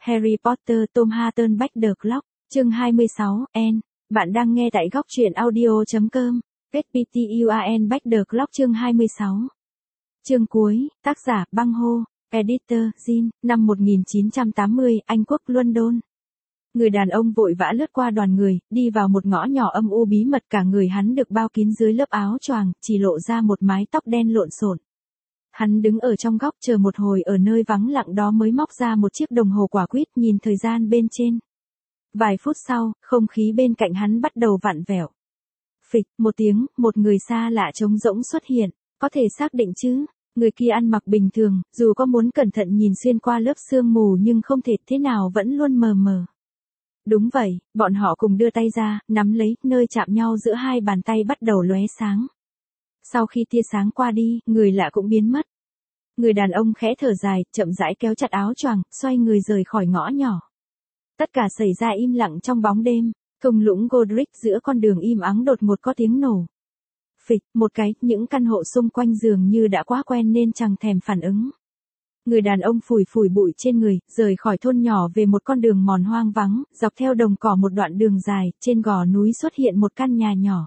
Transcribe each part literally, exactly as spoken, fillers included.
Harry Potter Tom Hatten Back the Clock, chương hai mươi sáu, N. Bạn đang nghe tại góc truyện audio chấm com. ét pê tê u a en Back the Clock chương hai mươi sáu. Chương cuối, tác giả Băng Hô, editor Jin, năm một nghìn chín trăm tám mươi, Anh Quốc London. Người đàn ông vội vã lướt qua đoàn người, đi vào một ngõ nhỏ âm u bí mật, cả người hắn được bao kín dưới lớp áo choàng, chỉ lộ ra một mái tóc đen lộn xộn. Hắn đứng ở trong góc chờ một hồi, ở nơi vắng lặng đó mới móc ra một chiếc đồng hồ quả quýt, nhìn thời gian bên trên. Vài phút sau, không khí bên cạnh hắn bắt đầu vặn vẹo. Phịch, một tiếng, một người xa lạ trống rỗng xuất hiện. Có thể xác định chứ? Người kia ăn mặc bình thường, dù có muốn cẩn thận nhìn xuyên qua lớp sương mù nhưng không thể, thế nào vẫn luôn mờ mờ. Đúng vậy, bọn họ cùng đưa tay ra, nắm lấy, nơi chạm nhau giữa hai bàn tay bắt đầu lóe sáng. Sau khi tia sáng qua đi, người lạ cũng biến mất. Người đàn ông khẽ thở dài, chậm rãi kéo chặt áo choàng, xoay người rời khỏi ngõ nhỏ. Tất cả xảy ra im lặng trong bóng đêm. Thung lũng Godric giữa con đường im ắng đột ngột có tiếng nổ. Phịch, một cái, những căn hộ xung quanh dường như đã quá quen nên chẳng thèm phản ứng. Người đàn ông phủi phủi bụi trên người, rời khỏi thôn nhỏ về một con đường mòn hoang vắng, dọc theo đồng cỏ một đoạn đường dài, trên gò núi xuất hiện một căn nhà nhỏ.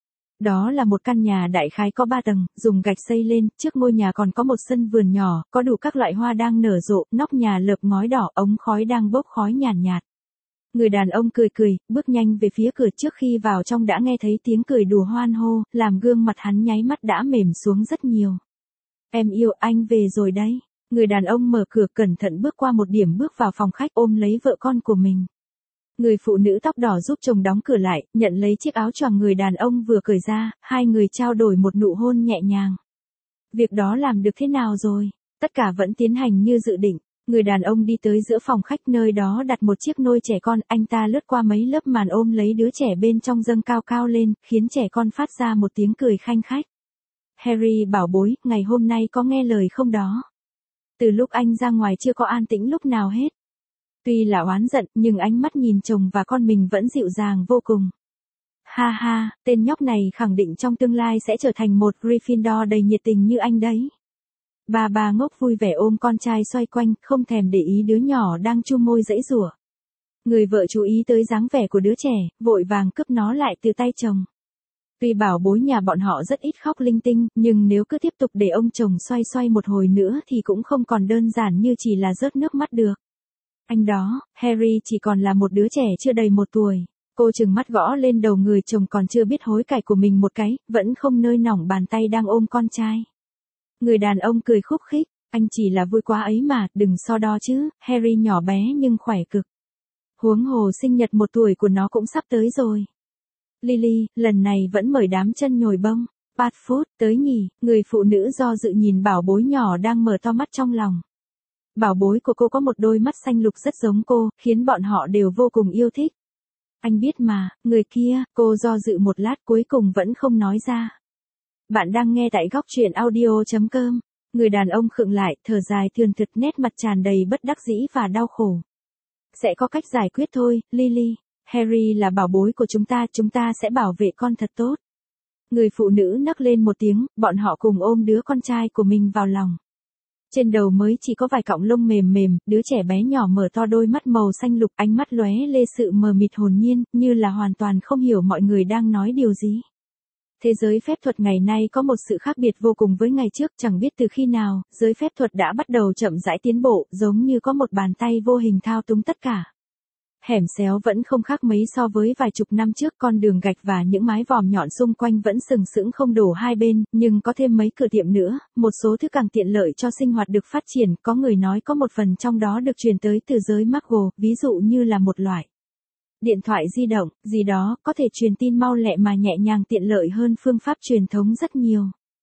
Đó là một căn nhà đại khái có ba tầng, dùng gạch xây lên, trước ngôi nhà còn có một sân vườn nhỏ, có đủ các loại hoa đang nở rộ, nóc nhà lợp ngói đỏ, ống khói đang bốc khói nhàn nhạt, nhạt. Người đàn ông cười cười, bước nhanh về phía cửa, trước khi vào trong đã nghe thấy tiếng cười đùa hoan hô, làm gương mặt hắn nháy mắt đã mềm xuống rất nhiều. Em yêu, anh về rồi đấy. Người đàn ông mở cửa cẩn thận bước qua một điểm, bước vào phòng khách, ôm lấy vợ con của mình. Người phụ nữ tóc đỏ giúp chồng đóng cửa lại, nhận lấy chiếc áo choàng người đàn ông vừa cởi ra, hai người trao đổi một nụ hôn nhẹ nhàng. Việc đó làm được thế nào rồi? Tất cả vẫn tiến hành như dự định. Người đàn ông đi tới giữa phòng khách, nơi đó đặt một chiếc nôi trẻ con, anh ta lướt qua mấy lớp màn ôm lấy đứa trẻ bên trong dâng cao cao lên, khiến trẻ con phát ra một tiếng cười khanh khách. Harry bảo bối, ngày hôm nay có nghe lời không đó? Từ lúc anh ra ngoài chưa có an tĩnh lúc nào hết. Tuy là oán giận, nhưng ánh mắt nhìn chồng và con mình vẫn dịu dàng vô cùng. Ha ha, tên nhóc này khẳng định trong tương lai sẽ trở thành một Gryffindor đầy nhiệt tình như anh đấy. Bà bà ngốc vui vẻ ôm con trai xoay quanh, không thèm để ý đứa nhỏ đang chu môi giãy giụa. Người vợ chú ý tới dáng vẻ của đứa trẻ, vội vàng cướp nó lại từ tay chồng. Tuy bảo bối nhà bọn họ rất ít khóc linh tinh, nhưng nếu cứ tiếp tục để ông chồng xoay xoay một hồi nữa thì cũng không còn đơn giản như chỉ là rớt nước mắt được. Anh đó, Harry chỉ còn là một đứa trẻ chưa đầy một tuổi. Cô trừng mắt gõ lên đầu người chồng còn chưa biết hối cải của mình một cái, vẫn không nơi nỏng bàn tay đang ôm con trai. Người đàn ông cười khúc khích, anh chỉ là vui quá ấy mà, đừng so đo chứ, Harry nhỏ bé nhưng khỏe cực. Huống hồ sinh nhật một tuổi của nó cũng sắp tới rồi. Lily, lần này vẫn mời đám chân nhồi bông. Padfoot, tới nhỉ, người phụ nữ do dự nhìn bảo bối nhỏ đang mở to mắt trong lòng. Bảo bối của cô có một đôi mắt xanh lục rất giống cô, khiến bọn họ đều vô cùng yêu thích. Anh biết mà, người kia, cô do dự một lát cuối cùng vẫn không nói ra. Bạn đang nghe tại góc truyện audio chấm com. Người đàn ông khựng lại, thở dài thườn thượt, nét mặt tràn đầy bất đắc dĩ và đau khổ. Sẽ có cách giải quyết thôi, Lily. Harry là bảo bối của chúng ta, chúng ta sẽ bảo vệ con thật tốt. Người phụ nữ nấc lên một tiếng, bọn họ cùng ôm đứa con trai của mình vào lòng. Trên đầu mới chỉ có vài cọng lông mềm mềm, đứa trẻ bé nhỏ mở to đôi mắt màu xanh lục, ánh mắt lóe lê sự mờ mịt hồn nhiên, như là hoàn toàn không hiểu mọi người đang nói điều gì. Thế giới phép thuật ngày nay có một sự khác biệt vô cùng với ngày trước, chẳng biết từ khi nào, giới phép thuật đã bắt đầu chậm rãi tiến bộ, giống như có một bàn tay vô hình thao túng tất cả. Hẻm xéo vẫn không khác mấy so với vài chục năm trước, con đường gạch và những mái vòm nhọn xung quanh vẫn sừng sững không đổ hai bên, nhưng có thêm mấy cửa tiệm nữa, một số thứ càng tiện lợi cho sinh hoạt được phát triển, có người nói có một phần trong đó được truyền tới từ giới Muggle, ví dụ như là một loại điện thoại di động, gì đó, có thể truyền tin mau lẹ mà nhẹ nhàng, tiện lợi hơn phương pháp truyền thống rất nhiều.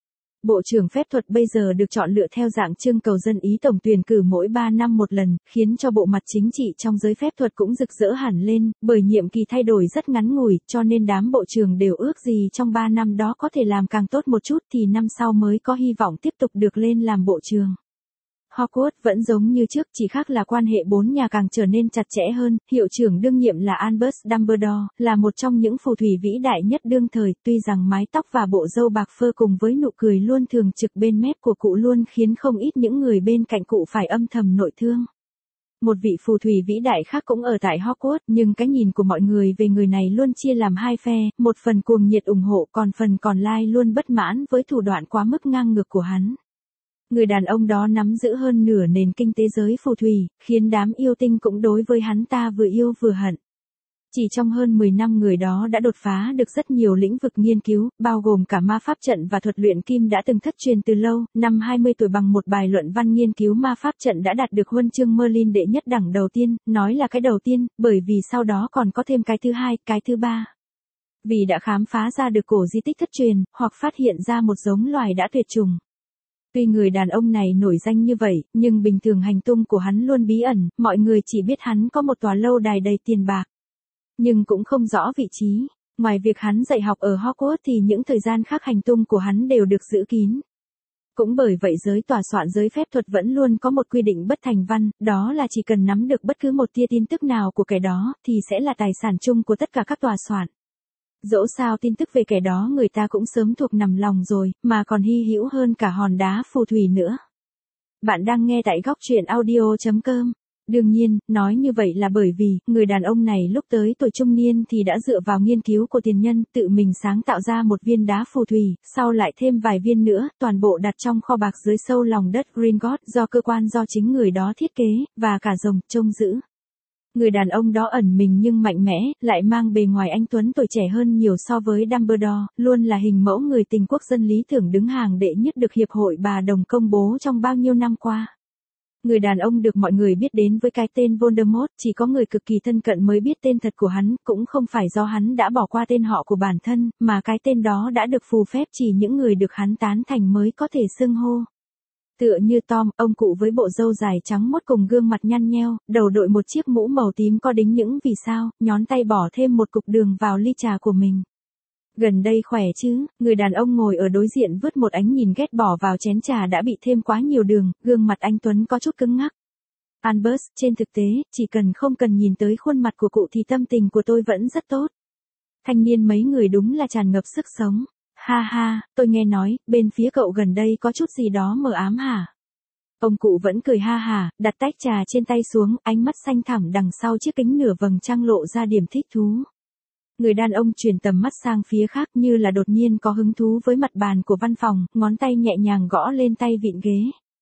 Bộ trưởng phép thuật bây giờ được chọn lựa theo dạng trưng cầu dân ý, tổng tuyển cử mỗi ba năm một lần, khiến cho bộ mặt chính trị trong giới phép thuật cũng rực rỡ hẳn lên, bởi nhiệm kỳ thay đổi rất ngắn ngủi, cho nên đám bộ trưởng đều ước gì trong ba năm đó có thể làm càng tốt một chút thì năm sau mới có hy vọng tiếp tục được lên làm bộ trưởng. Hogwarts vẫn giống như trước, chỉ khác là quan hệ bốn nhà càng trở nên chặt chẽ hơn, hiệu trưởng đương nhiệm là Albus Dumbledore, là một trong những phù thủy vĩ đại nhất đương thời, tuy rằng mái tóc và bộ râu bạc phơ cùng với nụ cười luôn thường trực bên mép của cụ luôn khiến không ít những người bên cạnh cụ phải âm thầm nội thương. Một vị phù thủy vĩ đại khác cũng ở tại Hogwarts, nhưng cái nhìn của mọi người về người này luôn chia làm hai phe, một phần cuồng nhiệt ủng hộ, còn phần còn lại luôn bất mãn với thủ đoạn quá mức ngang ngược của hắn. Người đàn ông đó nắm giữ hơn nửa nền kinh tế giới phù thủy, khiến đám yêu tinh cũng đối với hắn ta vừa yêu vừa hận. Chỉ trong hơn mười năm người đó đã đột phá được rất nhiều lĩnh vực nghiên cứu, bao gồm cả ma pháp trận và thuật luyện kim đã từng thất truyền từ lâu. Năm hai mươi tuổi bằng một bài luận văn nghiên cứu ma pháp trận đã đạt được huân chương Merlin đệ nhất đẳng đầu tiên, nói là cái đầu tiên, bởi vì sau đó còn có thêm cái thứ hai, cái thứ ba. Vì đã khám phá ra được cổ di tích thất truyền, hoặc phát hiện ra một giống loài đã tuyệt chủng. Tuy người đàn ông này nổi danh như vậy, nhưng bình thường hành tung của hắn luôn bí ẩn, mọi người chỉ biết hắn có một tòa lâu đài đầy tiền bạc. Nhưng cũng không rõ vị trí, ngoài việc hắn dạy học ở Hogwarts thì những thời gian khác hành tung của hắn đều được giữ kín. Cũng bởi vậy giới tòa soạn giới phép thuật vẫn luôn có một quy định bất thành văn, đó là chỉ cần nắm được bất cứ một tia tin tức nào của kẻ đó, thì sẽ là tài sản chung của tất cả các tòa soạn. Dẫu sao tin tức về kẻ đó người ta cũng sớm thuộc nằm lòng rồi, mà còn hy hữu hơn cả hòn đá phù thủy nữa. Bạn đang nghe tại góc truyện audio chấm com. Đương nhiên, nói như vậy là bởi vì, người đàn ông này lúc tới tuổi trung niên thì đã dựa vào nghiên cứu của tiền nhân, tự mình sáng tạo ra một viên đá phù thủy, sau lại thêm vài viên nữa, toàn bộ đặt trong kho bạc dưới sâu lòng đất Gringotts do cơ quan do chính người đó thiết kế, và cả rồng, trông giữ. Người đàn ông đó ẩn mình nhưng mạnh mẽ, lại mang bề ngoài anh tuấn tuổi trẻ hơn nhiều so với Dumbledore, luôn là hình mẫu người tình quốc dân lý tưởng đứng hàng đệ nhất được Hiệp hội Bà Đồng công bố trong bao nhiêu năm qua. Người đàn ông được mọi người biết đến với cái tên Voldemort, chỉ có người cực kỳ thân cận mới biết tên thật của hắn, cũng không phải do hắn đã bỏ qua tên họ của bản thân, mà cái tên đó đã được phù phép chỉ những người được hắn tán thành mới có thể xưng hô. Tựa như Tom, ông cụ với bộ râu dài trắng mốt cùng gương mặt nhăn nheo, đầu đội một chiếc mũ màu tím có đính những vì sao, nhón tay bỏ thêm một cục đường vào ly trà của mình. Gần đây khỏe chứ, người đàn ông ngồi ở đối diện vứt một ánh nhìn ghét bỏ vào chén trà đã bị thêm quá nhiều đường, gương mặt anh tuấn có chút cứng ngắc. Albus, trên thực tế, chỉ cần không cần nhìn tới khuôn mặt của cụ thì tâm tình của tôi vẫn rất tốt. Thanh niên mấy người đúng là tràn ngập sức sống. Ha ha, tôi nghe nói, bên phía cậu gần đây có chút gì đó mờ ám hả? Ông cụ vẫn cười ha hả, đặt tách trà trên tay xuống, ánh mắt xanh thẳm đằng sau chiếc kính nửa vầng trăng lộ ra điểm thích thú. Người đàn ông chuyển tầm mắt sang phía khác như là đột nhiên có hứng thú với mặt bàn của văn phòng, ngón tay nhẹ nhàng gõ lên tay vịn ghế.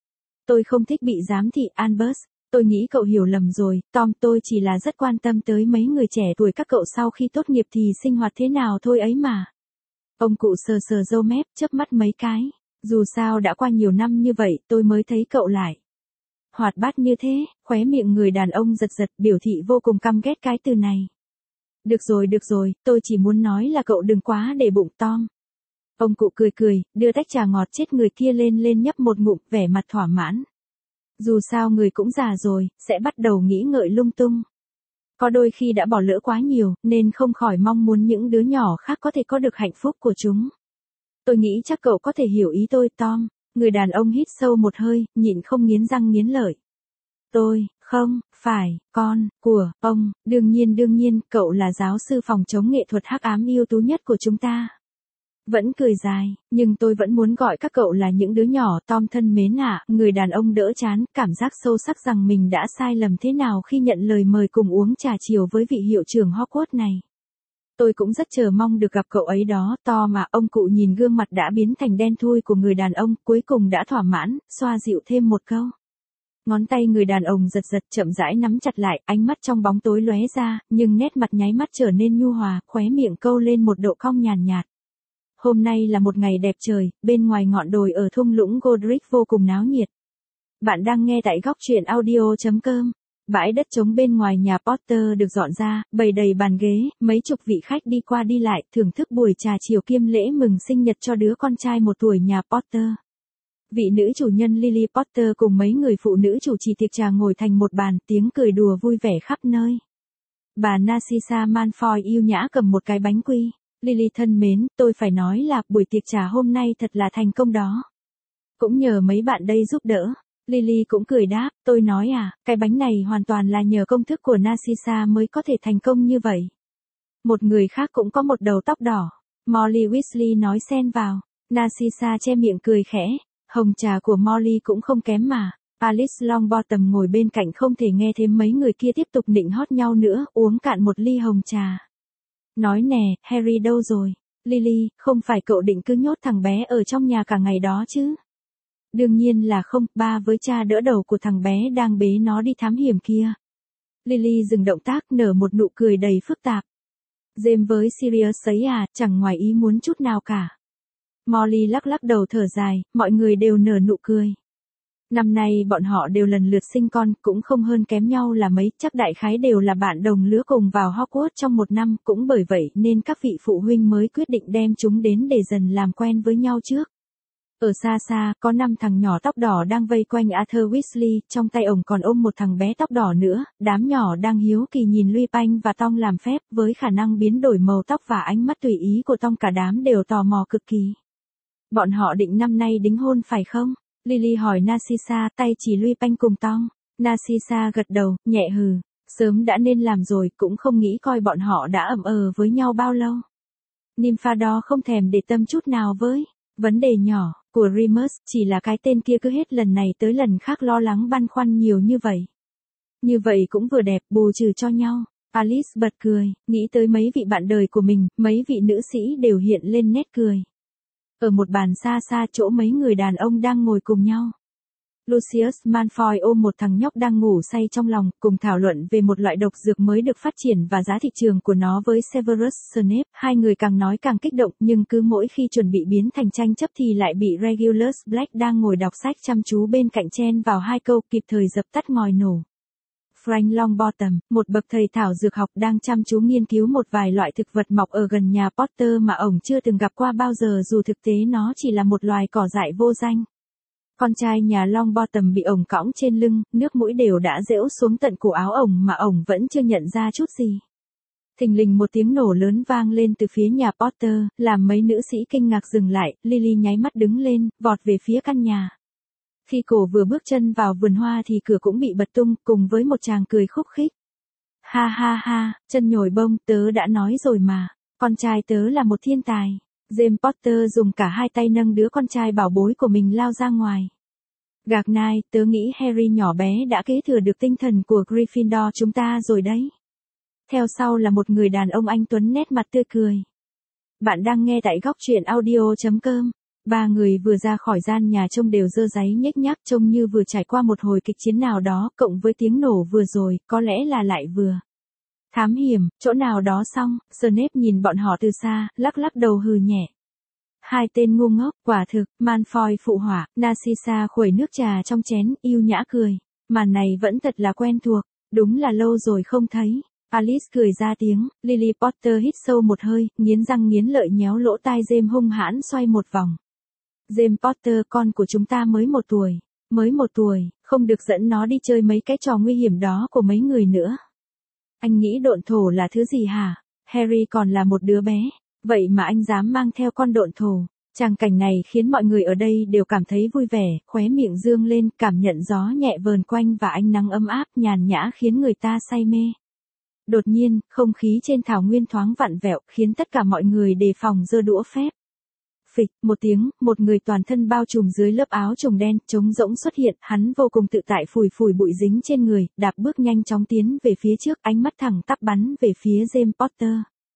Tôi không thích bị giám thị, Albus. Tôi nghĩ cậu hiểu lầm rồi, Tom, tôi chỉ là rất quan tâm tới mấy người trẻ tuổi các cậu sau khi tốt nghiệp thì sinh hoạt thế nào thôi ấy mà. Ông cụ sờ sờ râu mép, chớp mắt mấy cái. Dù sao đã qua nhiều năm như vậy, tôi mới thấy cậu lại hoạt bát như thế. Khóe miệng người đàn ông giật giật, biểu thị vô cùng căm ghét cái từ này. Được rồi, được rồi, tôi chỉ muốn nói là cậu đừng quá để bụng, Tom. Ông cụ cười cười, đưa tách trà ngọt chết người kia lên lên nhấp một ngụm, vẻ mặt thỏa mãn. Dù sao người cũng già rồi, sẽ bắt đầu nghĩ ngợi lung tung. Có đôi khi đã bỏ lỡ quá nhiều, nên không khỏi mong muốn những đứa nhỏ khác có thể có được hạnh phúc của chúng. Tôi nghĩ chắc cậu có thể hiểu ý tôi, Tom. Người đàn ông hít sâu một hơi, nhịn không nghiến răng nghiến lợi. Tôi, không, phải, con, của, ông, đương nhiên đương nhiên, cậu là giáo sư phòng chống nghệ thuật hắc ám ưu tú nhất của chúng ta. Vẫn cười dài, nhưng tôi vẫn muốn gọi các cậu là những đứa nhỏ, Tom thân mến ạ. Người đàn ông đỡ chán, cảm giác sâu sắc rằng mình đã sai lầm thế nào khi nhận lời mời cùng uống trà chiều với vị hiệu trưởng Hogwarts này. Tôi cũng rất chờ mong được gặp cậu ấy đó, Tom mà. Ông cụ nhìn gương mặt đã biến thành đen thui của người đàn ông, cuối cùng đã thỏa mãn, xoa dịu thêm một câu. Ngón tay người đàn ông giật giật chậm rãi nắm chặt lại, ánh mắt trong bóng tối lóe ra, nhưng nét mặt nháy mắt trở nên nhu hòa, khóe miệng câu lên một độ cong nhàn nhạt. Hôm nay là một ngày đẹp trời, bên ngoài ngọn đồi ở thung lũng Godric vô cùng náo nhiệt. Bạn đang nghe tại góc truyện audio chấm com. Bãi đất trống bên ngoài nhà Potter được dọn ra, bày đầy bàn ghế, mấy chục vị khách đi qua đi lại, thưởng thức buổi trà chiều kiêm lễ mừng sinh nhật cho đứa con trai một tuổi nhà Potter. Vị nữ chủ nhân Lily Potter cùng mấy người phụ nữ chủ trì tiệc trà ngồi thành một bàn, tiếng cười đùa vui vẻ khắp nơi. Bà Narcissa Malfoy yêu nhã cầm một cái bánh quy. Lily thân mến, tôi phải nói là buổi tiệc trà hôm nay thật là thành công đó. Cũng nhờ mấy bạn đây giúp đỡ. Lily cũng cười đáp, tôi nói à, cái bánh này hoàn toàn là nhờ công thức của Narcissa mới có thể thành công như vậy. Một người khác cũng có một đầu tóc đỏ. Molly Weasley nói xen vào. Narcissa che miệng cười khẽ. Hồng trà của Molly cũng không kém mà. Alice Longbottom ngồi bên cạnh không thể nghe thêm mấy người kia tiếp tục nịnh hót nhau nữa, uống cạn một ly hồng trà. Nói nè, Harry đâu rồi? Lily, không phải cậu định cứ nhốt thằng bé ở trong nhà cả ngày đó chứ? Đương nhiên là không, ba với cha đỡ đầu của thằng bé đang bế nó đi thám hiểm kia. Lily dừng động tác, nở một nụ cười đầy phức tạp. James với Sirius ấy à, chẳng ngoài ý muốn chút nào cả. Molly lắc lắc đầu thở dài, mọi người đều nở nụ cười. Năm nay bọn họ đều lần lượt sinh con, cũng không hơn kém nhau là mấy, chắc đại khái đều là bạn đồng lứa cùng vào Hogwarts trong một năm, cũng bởi vậy nên các vị phụ huynh mới quyết định đem chúng đến để dần làm quen với nhau trước. Ở xa xa, có năm thằng nhỏ tóc đỏ đang vây quanh Arthur Weasley, trong tay ổng còn ôm một thằng bé tóc đỏ nữa, đám nhỏ đang hiếu kỳ nhìn Lupin và Tom làm phép, với khả năng biến đổi màu tóc và ánh mắt tùy ý của Tom cả đám đều tò mò cực kỳ. Bọn họ định năm nay đính hôn phải không? Lily hỏi Narcissa, tay chỉ Lupin cùng Tom. Narcissa gật đầu, nhẹ hừ, sớm đã nên làm rồi, cũng không nghĩ coi bọn họ đã ẩm ờ với nhau bao lâu. Nymphador không thèm để tâm chút nào với vấn đề nhỏ của Remus, chỉ là cái tên kia cứ hết lần này tới lần khác lo lắng băn khoăn nhiều như vậy. Như vậy cũng vừa đẹp, bù trừ cho nhau. Alice bật cười, nghĩ tới mấy vị bạn đời của mình, mấy vị nữ sĩ đều hiện lên nét cười. Ở một bàn xa xa chỗ mấy người đàn ông đang ngồi cùng nhau. Lucius Malfoy ôm một thằng nhóc đang ngủ say trong lòng, cùng thảo luận về một loại độc dược mới được phát triển và giá thị trường của nó với Severus Snape. Hai người càng nói càng kích động, nhưng cứ mỗi khi chuẩn bị biến thành tranh chấp thì lại bị Regulus Black đang ngồi đọc sách chăm chú bên cạnh chen vào hai câu, kịp thời dập tắt ngòi nổ. Frank Longbottom, một bậc thầy thảo dược học đang chăm chú nghiên cứu một vài loại thực vật mọc ở gần nhà Potter mà ổng chưa từng gặp qua bao giờ, dù thực tế nó chỉ là một loài cỏ dại vô danh. Con trai nhà Longbottom bị ổng cõng trên lưng, nước mũi đều đã dễu xuống tận cổ áo ổng mà ổng vẫn chưa nhận ra chút gì. Thình lình một tiếng nổ lớn vang lên từ phía nhà Potter, làm mấy nữ sĩ kinh ngạc dừng lại. Lily nháy mắt đứng lên, vọt về phía căn nhà. Khi cổ vừa bước chân vào vườn hoa thì cửa cũng bị bật tung, cùng với một tràng cười khúc khích. Ha ha ha, chân nhồi bông, tớ đã nói rồi mà, con trai tớ là một thiên tài. James Potter dùng cả hai tay nâng đứa con trai bảo bối của mình lao ra ngoài. Gạc nai, tớ nghĩ Harry nhỏ bé đã kế thừa được tinh thần của Gryffindor chúng ta rồi đấy. Theo sau là một người đàn ông anh tuấn nét mặt tươi cười. Bạn đang nghe tại góc truyện audio chấm com. Ba người vừa ra khỏi gian nhà trông đều dơ dáy nhếch nhác, trông như vừa trải qua một hồi kịch chiến nào đó, cộng với tiếng nổ vừa rồi, có lẽ là lại vừa thám hiểm, chỗ nào đó xong. Snape nhìn bọn họ từ xa, lắc lắc đầu hừ nhẹ. Hai tên ngu ngốc, quả thực. Malfoy phụ họa. Narcissa khuấy nước trà trong chén, yêu nhã cười. Màn này vẫn thật là quen thuộc, đúng là lâu rồi không thấy. Alice cười ra tiếng. Lily Potter hít sâu một hơi, nghiến răng nghiến lợi nhéo lỗ tai James hung hãn xoay một vòng. James Potter, con của chúng ta mới một tuổi. Mới một tuổi, không được dẫn nó đi chơi mấy cái trò nguy hiểm đó của mấy người nữa. Anh nghĩ độn thổ là thứ gì hả? Harry còn là một đứa bé, vậy mà anh dám mang theo con độn thổ. Tràng cảnh này khiến mọi người ở đây đều cảm thấy vui vẻ, khóe miệng dương lên, cảm nhận gió nhẹ vờn quanh và ánh nắng ấm áp nhàn nhã khiến người ta say mê. Đột nhiên, không khí trên thảo nguyên thoáng vặn vẹo, khiến tất cả mọi người đề phòng giơ đũa phép. Phịch, một tiếng, một người toàn thân bao trùm dưới lớp áo trùng đen, trống rỗng xuất hiện, hắn vô cùng tự tại phủi phủi bụi dính trên người, đạp bước nhanh chóng tiến về phía trước, ánh mắt thẳng tắp bắn về phía James Potter.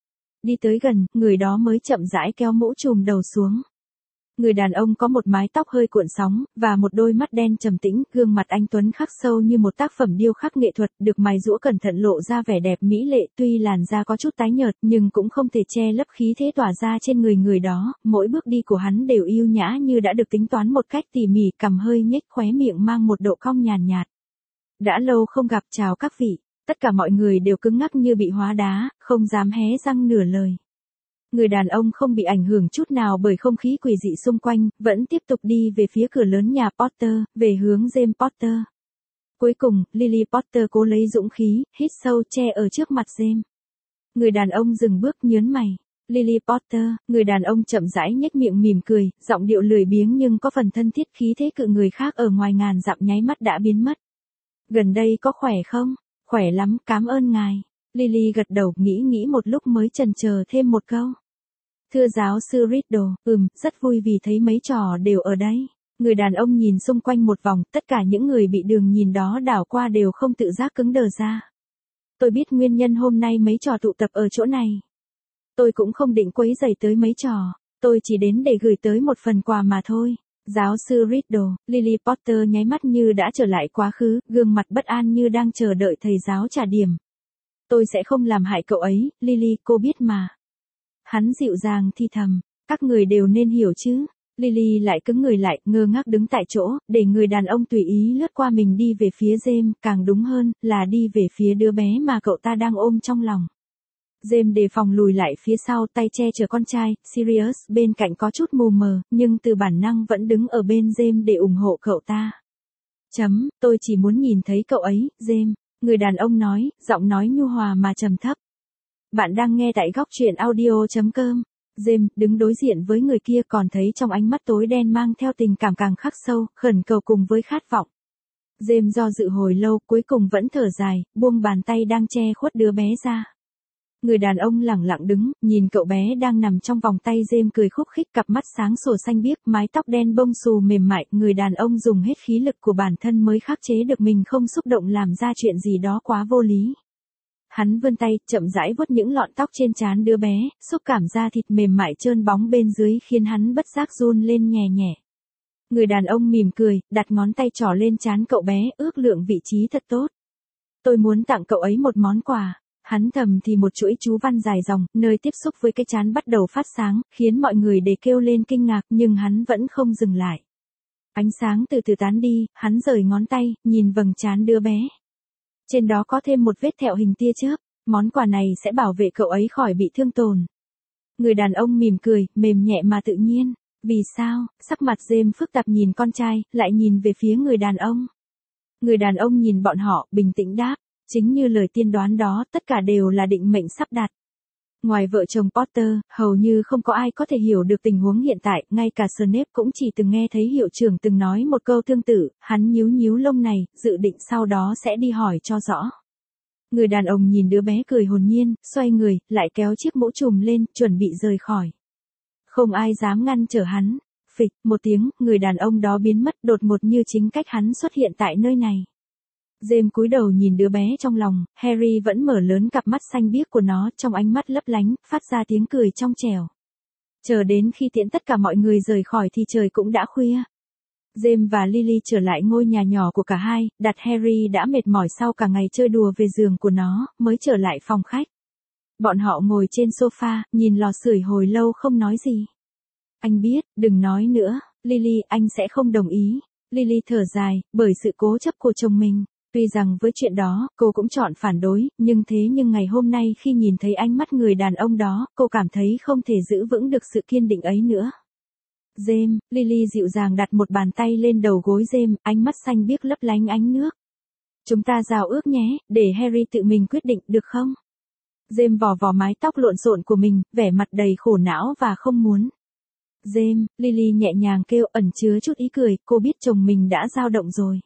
Đi tới gần, người đó mới chậm rãi kéo mũ trùm đầu xuống. Người đàn ông có một mái tóc hơi cuộn sóng, và một đôi mắt đen trầm tĩnh, gương mặt anh tuấn khắc sâu như một tác phẩm điêu khắc nghệ thuật, được mài giũa cẩn thận lộ ra vẻ đẹp mỹ lệ, tuy làn da có chút tái nhợt, nhưng cũng không thể che lấp khí thế tỏa ra trên người người đó, mỗi bước đi của hắn đều yêu nhã như đã được tính toán một cách tỉ mỉ, cằm hơi nhếch, khóe miệng mang một độ cong nhàn nhạt. Đã lâu không gặp, chào các vị. Tất cả mọi người đều cứng ngắc như bị hóa đá, không dám hé răng nửa lời. Người đàn ông không bị ảnh hưởng chút nào bởi không khí quỷ dị xung quanh, vẫn tiếp tục đi về phía cửa lớn nhà Potter, về hướng James Potter. Cuối cùng, Lily Potter cố lấy dũng khí, hít sâu che ở trước mặt James. Người đàn ông dừng bước nhớn mày. Lily Potter, người đàn ông chậm rãi nhếch miệng mỉm cười, giọng điệu lười biếng nhưng có phần thân thiết, khí thế cự người khác ở ngoài ngàn dặm nháy mắt đã biến mất. Gần đây có khỏe không? Khỏe lắm, cảm ơn ngài. Lily gật đầu, nghĩ nghĩ một lúc mới chần chờ thêm một câu. Thưa giáo sư Riddle, ừm, rất vui vì thấy mấy trò đều ở đây. Người đàn ông nhìn xung quanh một vòng, tất cả những người bị đường nhìn đó đảo qua đều không tự giác cứng đờ ra. Tôi biết nguyên nhân hôm nay mấy trò tụ tập ở chỗ này. Tôi cũng không định quấy rầy tới mấy trò, tôi chỉ đến để gửi tới một phần quà mà thôi. Giáo sư Riddle, Lily Potter nháy mắt như đã trở lại quá khứ, gương mặt bất an như đang chờ đợi thầy giáo trả điểm. Tôi sẽ không làm hại cậu ấy, Lily, cô biết mà. Hắn dịu dàng thì thầm, các người đều nên hiểu chứ. Lily lại cứng người lại, ngơ ngác đứng tại chỗ, để người đàn ông tùy ý lướt qua mình đi về phía James, càng đúng hơn, là đi về phía đứa bé mà cậu ta đang ôm trong lòng. James đề phòng lùi lại phía sau, tay che chở con trai, Sirius bên cạnh có chút mù mờ, nhưng từ bản năng vẫn đứng ở bên James để ủng hộ cậu ta. Chấm, tôi chỉ muốn nhìn thấy cậu ấy, James, người đàn ông nói, giọng nói nhu hòa mà trầm thấp. Bạn đang nghe tại góc truyện audio.com. James đứng đối diện với người kia còn thấy trong ánh mắt tối đen mang theo tình cảm càng khắc sâu, khẩn cầu cùng với khát vọng. James do dự hồi lâu, cuối cùng vẫn thở dài, buông bàn tay đang che khuất đứa bé ra. Người đàn ông lẳng lặng đứng, nhìn cậu bé đang nằm trong vòng tay James cười khúc khích, cặp mắt sáng sủa xanh biếc, mái tóc đen bông xù mềm mại, người đàn ông dùng hết khí lực của bản thân mới khắc chế được mình không xúc động làm ra chuyện gì đó quá vô lý. Hắn vươn tay, chậm rãi vuốt những lọn tóc trên trán đứa bé, xúc cảm da thịt mềm mại trơn bóng bên dưới khiến hắn bất giác run lên nhẹ nhẹ. Người đàn ông mỉm cười, đặt ngón tay trỏ lên trán cậu bé, ước lượng vị trí thật tốt. Tôi muốn tặng cậu ấy một món quà. Hắn thầm thì một chuỗi chú văn dài dòng, nơi tiếp xúc với cái trán bắt đầu phát sáng, khiến mọi người đều kêu lên kinh ngạc, nhưng hắn vẫn không dừng lại. Ánh sáng từ từ tán đi, hắn rời ngón tay, nhìn vầng trán đứa bé. Trên đó có thêm một vết thẹo hình tia chớp, món quà này sẽ bảo vệ cậu ấy khỏi bị thương tổn. Người đàn ông mỉm cười, mềm nhẹ mà tự nhiên. Vì sao? Sắc mặt James phức tạp nhìn con trai, lại nhìn về phía người đàn ông. Người đàn ông nhìn bọn họ, bình tĩnh đáp. Chính như lời tiên đoán đó, tất cả đều là định mệnh sắp đặt. Ngoài vợ chồng Potter, hầu như không có ai có thể hiểu được tình huống hiện tại, ngay cả Snape cũng chỉ từng nghe thấy hiệu trưởng từng nói một câu tương tự, hắn nhíu nhíu lông này, dự định sau đó sẽ đi hỏi cho rõ. Người đàn ông nhìn đứa bé cười hồn nhiên, xoay người, lại kéo chiếc mũ trùm lên, chuẩn bị rời khỏi. Không ai dám ngăn trở hắn. Phịch, một tiếng, người đàn ông đó biến mất đột ngột như chính cách hắn xuất hiện tại nơi này. James cúi đầu nhìn đứa bé trong lòng, Harry vẫn mở lớn cặp mắt xanh biếc của nó, trong ánh mắt lấp lánh, phát ra tiếng cười trong trẻo. Chờ đến khi tiễn tất cả mọi người rời khỏi thì trời cũng đã khuya. James và Lily trở lại ngôi nhà nhỏ của cả hai, đặt Harry đã mệt mỏi sau cả ngày chơi đùa về giường của nó, mới trở lại phòng khách. Bọn họ ngồi trên sofa, nhìn lò sưởi hồi lâu không nói gì. Anh biết, đừng nói nữa, Lily, anh sẽ không đồng ý. Lily thở dài, bởi sự cố chấp của chồng mình. Tuy rằng với chuyện đó, cô cũng chọn phản đối, nhưng thế nhưng ngày hôm nay khi nhìn thấy ánh mắt người đàn ông đó, cô cảm thấy không thể giữ vững được sự kiên định ấy nữa. James, Lily dịu dàng đặt một bàn tay lên đầu gối James, ánh mắt xanh biếc lấp lánh ánh nước. Chúng ta giao ước nhé, để Harry tự mình quyết định, được không? James vò vò mái tóc lộn xộn của mình, vẻ mặt đầy khổ não và không muốn. James, Lily nhẹ nhàng kêu, ẩn chứa chút ý cười, cô biết chồng mình đã dao động rồi.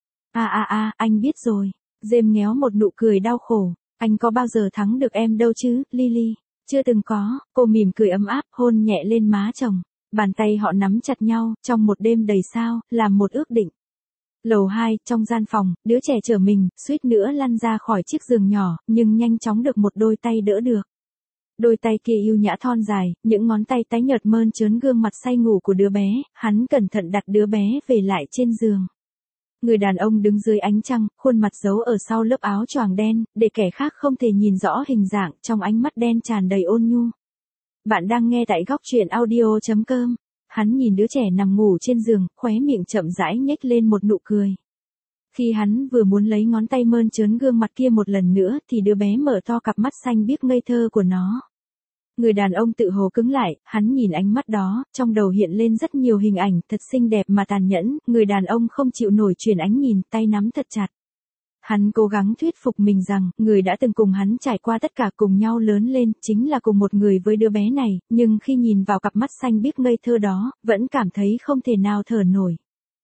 À à à, anh biết rồi. James nhéo một nụ cười đau khổ. Anh có bao giờ thắng được em đâu chứ, Lily? Chưa từng có. Cô mỉm cười ấm áp, hôn nhẹ lên má chồng. Bàn tay họ nắm chặt nhau, trong một đêm đầy sao, làm một ước định. Lầu hai, trong gian phòng, đứa trẻ chở mình, suýt nữa lăn ra khỏi chiếc giường nhỏ, nhưng nhanh chóng được một đôi tay đỡ được. Đôi tay kia yêu nhã thon dài, những ngón tay tái nhợt mơn trớn gương mặt say ngủ của đứa bé, hắn cẩn thận đặt đứa bé về lại trên giường. Người đàn ông đứng dưới ánh trăng, khuôn mặt giấu ở sau lớp áo choàng đen, để kẻ khác không thể nhìn rõ hình dạng, trong ánh mắt đen tràn đầy ôn nhu. Bạn đang nghe tại góc truyện audio.com. Hắn nhìn đứa trẻ nằm ngủ trên giường, khóe miệng chậm rãi nhếch lên một nụ cười. Khi hắn vừa muốn lấy ngón tay mơn trớn gương mặt kia một lần nữa, thì đứa bé mở to cặp mắt xanh biếc ngây thơ của nó. Người đàn ông tự hồ cứng lại, hắn nhìn ánh mắt đó, trong đầu hiện lên rất nhiều hình ảnh, thật xinh đẹp mà tàn nhẫn, người đàn ông không chịu nổi chuyển ánh nhìn, tay nắm thật chặt. Hắn cố gắng thuyết phục mình rằng, người đã từng cùng hắn trải qua tất cả cùng nhau lớn lên, chính là cùng một người với đứa bé này, nhưng khi nhìn vào cặp mắt xanh biếc ngây thơ đó, vẫn cảm thấy không thể nào thở nổi.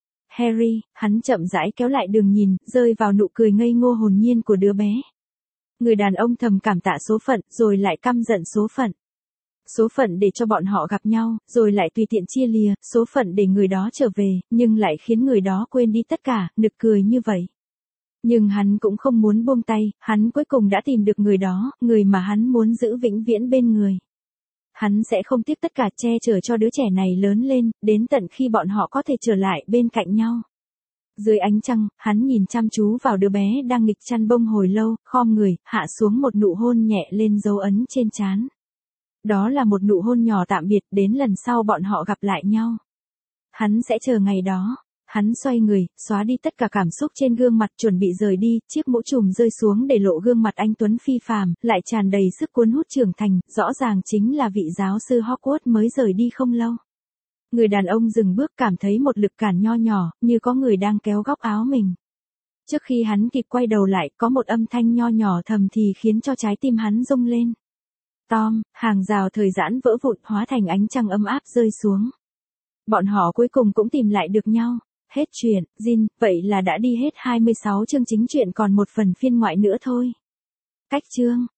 Harry, hắn chậm rãi kéo lại đường nhìn, rơi vào nụ cười ngây ngô hồn nhiên của đứa bé. Người đàn ông thầm cảm tạ số phận, rồi lại căm giận số phận. Số phận để cho bọn họ gặp nhau, rồi lại tùy tiện chia lìa, số phận để người đó trở về, nhưng lại khiến người đó quên đi tất cả, nực cười như vậy. Nhưng hắn cũng không muốn buông tay, hắn cuối cùng đã tìm được người đó, người mà hắn muốn giữ vĩnh viễn bên người. Hắn sẽ không tiếc tất cả che chở cho đứa trẻ này lớn lên, đến tận khi bọn họ có thể trở lại bên cạnh nhau. Dưới ánh trăng, hắn nhìn chăm chú vào đứa bé đang nghịch chăn bông hồi lâu, khom người, hạ xuống một nụ hôn nhẹ lên dấu ấn trên trán. Đó là một nụ hôn nhỏ tạm biệt, đến lần sau bọn họ gặp lại nhau. Hắn sẽ chờ ngày đó. Hắn xoay người, xóa đi tất cả cảm xúc trên gương mặt, chuẩn bị rời đi, chiếc mũ trùm rơi xuống để lộ gương mặt anh tuấn phi phàm, lại tràn đầy sức cuốn hút trưởng thành, rõ ràng chính là vị giáo sư Hogwarts mới rời đi không lâu. Người đàn ông dừng bước, cảm thấy một lực cản nho nhỏ, như có người đang kéo góc áo mình. Trước khi hắn kịp quay đầu lại, có một âm thanh nho nhỏ thầm thì khiến cho trái tim hắn rung lên. Tom, hàng rào thời giãn vỡ vụn, hóa thành ánh trăng ấm áp rơi xuống. Bọn họ cuối cùng cũng tìm lại được nhau. Hết chuyện, Jin, vậy là đã đi hết hai mươi sáu chương chính truyện, còn một phần phiên ngoại nữa thôi. Cách chương